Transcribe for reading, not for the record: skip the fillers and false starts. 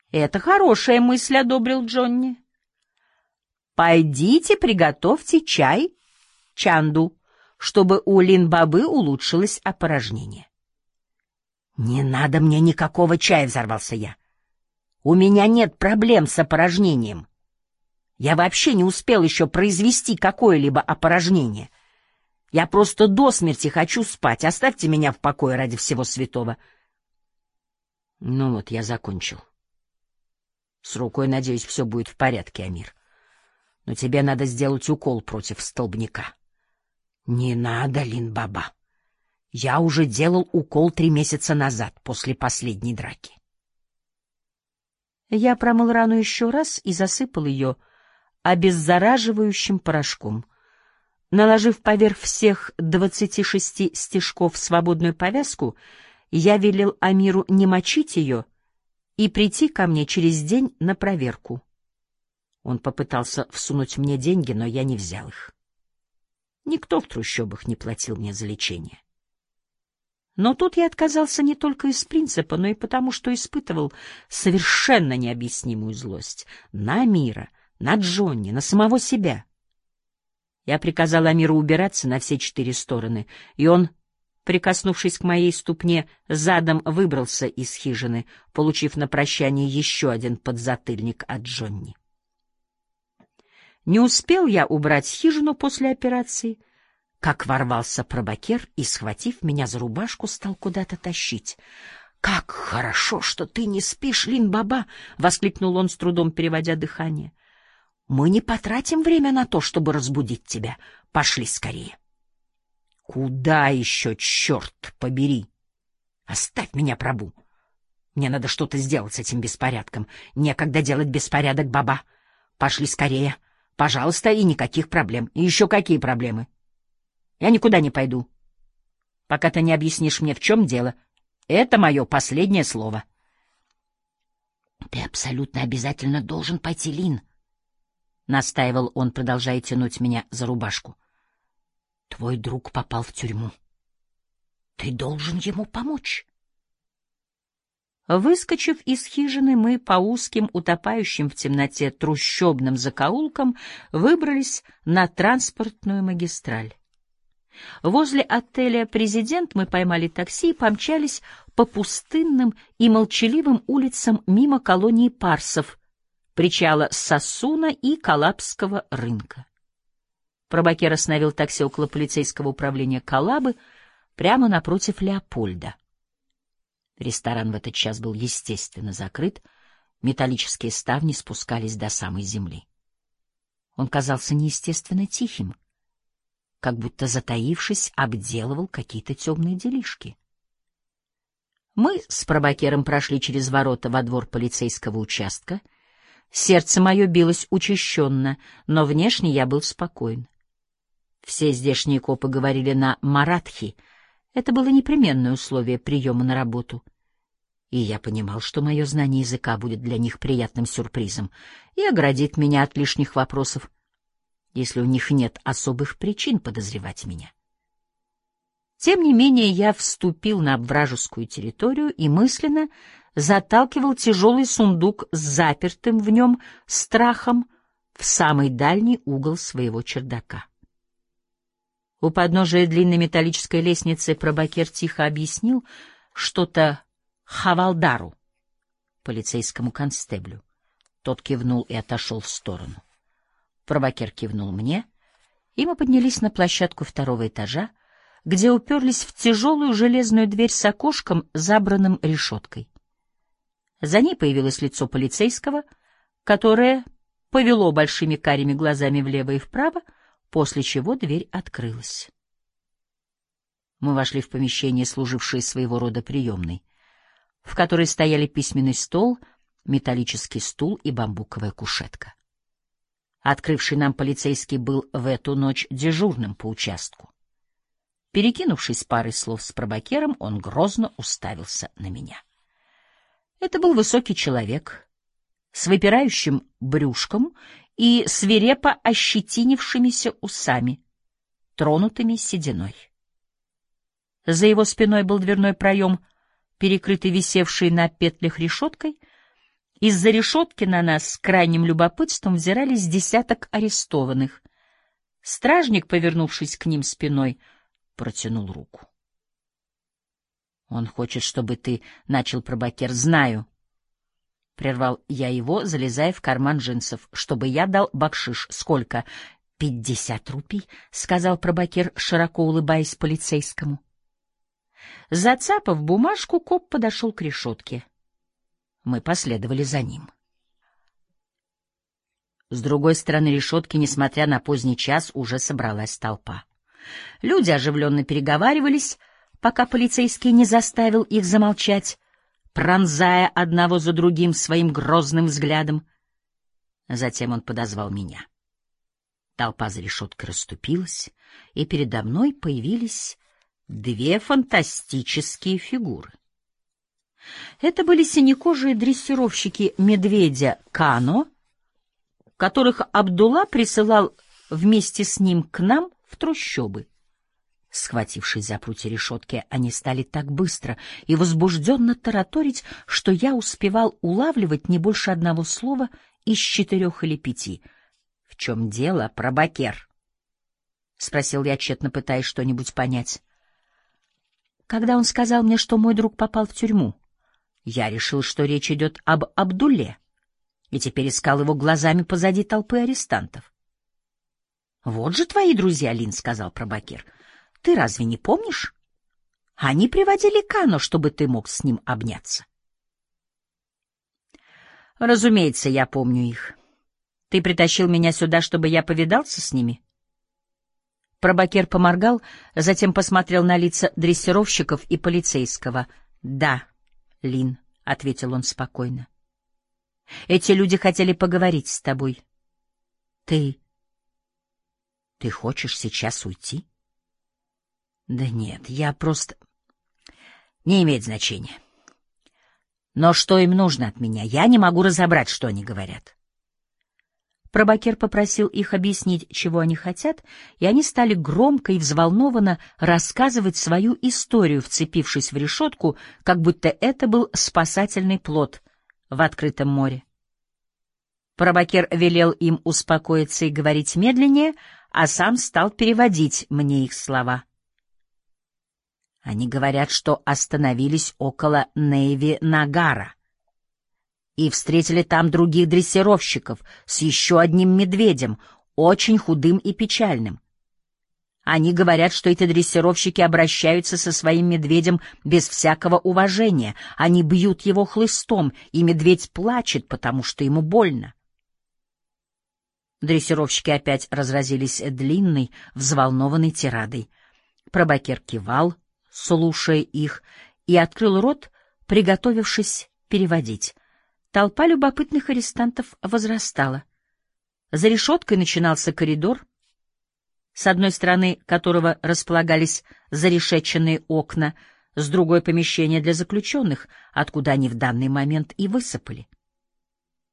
Это хорошая мысль, — одобрил Джонни. Пойдите приготовьте чай Чанду, чтобы у Лин-Бабы улучшилось опорожнение. Не надо мне никакого чая, — взорвался я. У меня нет проблем с опорожнением. Я вообще не успел еще произвести какое-либо опорожнение. Я просто до смерти хочу спать. Оставьте меня в покое ради всего святого. Ну вот, я закончил. С рукой, надеюсь, все будет в порядке, Амир. Но тебе надо сделать укол против столбняка. Не надо, Лин-Баба. Я уже делал укол 3 месяца назад, после последней драки. Я промыл рану еще раз и засыпал ее обеззараживающим порошком. Наложив поверх всех 26 стежков свободную повязку, я велел Амиру не мочить ее и прийти ко мне через день на проверку. Он попытался всунуть мне деньги, но я не взял их. Никто в трущобах не платил мне за лечение. Но тут я отказался не только из принципа, но и потому, что испытывал совершенно необъяснимую злость на Амира, на Джонни, на самого себя. Я приказал Амиру убираться на все 4 стороны, и он, прикоснувшись к моей ступне, задом выбрался из хижины, получив на прощание еще один подзатыльник от Джонни. Не успел я убрать хижину после операции, как ворвался пробакер и, схватив меня за рубашку, стал куда-то тащить. — Как хорошо, что ты не спишь, Лин-Баба! — воскликнул он, с трудом переводя дыхание. — Мы не потратим время на то, чтобы разбудить тебя. Пошли скорее. — Куда еще, черт побери? Оставь меня, Прабу. Мне надо что-то сделать с этим беспорядком. Некогда делать беспорядок, Баба. Пошли скорее. Пожалуйста, и никаких проблем. И еще какие проблемы? Я никуда не пойду, пока ты не объяснишь мне, в чем дело. Это мое последнее слово. — Ты абсолютно обязательно должен пойти, Лин, — настаивал он, продолжая тянуть меня за рубашку. — Твой друг попал в тюрьму. Ты должен ему помочь. Выскочив из хижины, мы по узким, утопающим в темноте трущобным закоулкам выбрались на транспортную магистраль. Возле отеля «Президент» мы поймали такси и помчались по пустынным и молчаливым улицам мимо колонии парсов, причала Сассуна и Калабского рынка. Пробакер остановил такси около полицейского управления Калабы, прямо напротив Леопольда. Ресторан в этот час был, естественно, закрыт, металлические ставни спускались до самой земли. Он казался неестественно тихим, как будто, затаившись, обделывал какие-то темные делишки. Мы с пробакером прошли через ворота во двор полицейского участка. Сердце мое билось учащенно, но внешне я был спокоен. Все здешние копы говорили на маратхи. Это было непременное условие приема на работу. И я понимал, что мое знание языка будет для них приятным сюрпризом и оградит меня от лишних вопросов, если у них нет особых причин подозревать меня. Тем не менее, я вступил на вражескую территорию и мысленно заталкивал тяжелый сундук с запертым в нем страхом в самый дальний угол своего чердака. У подножия длинной металлической лестницы пробакер тихо объяснил что-то Хавалдару, полицейскому констеблю. Тот кивнул и отошел в сторону. Пробакер кивнул мне, и мы поднялись на площадку 2-го этажа, где уперлись в тяжелую железную дверь с окошком, забранным решеткой. За ней появилось лицо полицейского, которое повело большими карими глазами влево и вправо, после чего дверь открылась. Мы вошли в помещение, служившее своего рода приемной, в которой стояли письменный стол, металлический стул и бамбуковая кушетка. Открывший нам полицейский был в эту ночь дежурным по участку. Перекинувшись парой слов с пробакером, он грозно уставился на меня. Это был высокий человек с выпирающим брюшком и свирепо ощетинившимися усами, тронутыми сединой. За его спиной был дверной проем, перекрытый висевшей на петлях решеткой, Из-за решетки на нас с крайним любопытством взирались десяток арестованных. Стражник, повернувшись к ним спиной, протянул руку. — Он хочет, чтобы ты начал, Пробакер. — Знаю. — прервал я его, залезая в карман джинсов. — Чтобы я дал бакшиш. — Сколько? — 50 рупий, — сказал Пробакер, широко улыбаясь полицейскому. Зацапав бумажку, коп подошел к решетке. Мы последовали за ним. С другой стороны решетки, несмотря на поздний час, уже собралась толпа. Люди оживленно переговаривались, пока полицейский не заставил их замолчать, пронзая одного за другим своим грозным взглядом. Затем он подозвал меня. Толпа за решеткой расступилась, и передо мной появились две фантастические фигуры. Это были синекожие дрессировщики медведя Кано, которых Абдулла присылал вместе с ним к нам в трущобы. Схватившись за прутья решетки, они стали так быстро и возбужденно тараторить, что я успевал улавливать не больше одного слова из 4 или 5. — В чем дело, Пробакер? — спросил я, тщетно пытаясь что-нибудь понять. Когда он сказал мне, что мой друг попал в тюрьму, я решил, что речь идет об Абдулле, и теперь искал его глазами позади толпы арестантов. — Вот же твои друзья, Лин, — сказал Пробакер. — Ты разве не помнишь? Они приводили Кано, чтобы ты мог с ним обняться. — Разумеется, я помню их. Ты притащил меня сюда, чтобы я повидался с ними? Пробакер поморгал, затем посмотрел на лица дрессировщиков и полицейского. — Да, Лин, — ответил он спокойно. — Эти люди хотели поговорить с тобой. Ты хочешь сейчас уйти? — Да нет, я просто... Не имеет значения. Но что им нужно от меня? Я не могу разобрать, что они говорят. Пробакер попросил их объяснить, чего они хотят, и они стали громко и взволнованно рассказывать свою историю, вцепившись в решетку, как будто это был спасательный плот в открытом море. Пробакер велел им успокоиться и говорить медленнее, а сам стал переводить мне их слова. Они говорят, что остановились около Нейви-Нагара и встретили там других дрессировщиков с еще одним медведем, очень худым и печальным. Они говорят, что эти дрессировщики обращаются со своим медведем без всякого уважения. Они бьют его хлыстом, и медведь плачет, потому что ему больно. Дрессировщики опять разразились длинной, взволнованной тирадой. Пробакер кивал, слушая их, и открыл рот, приготовившись переводить. Толпа любопытных арестантов возрастала. За решеткой начинался коридор, с одной стороны которого располагались зарешеченные окна, с другой — помещение для заключенных, откуда они в данный момент и высыпали.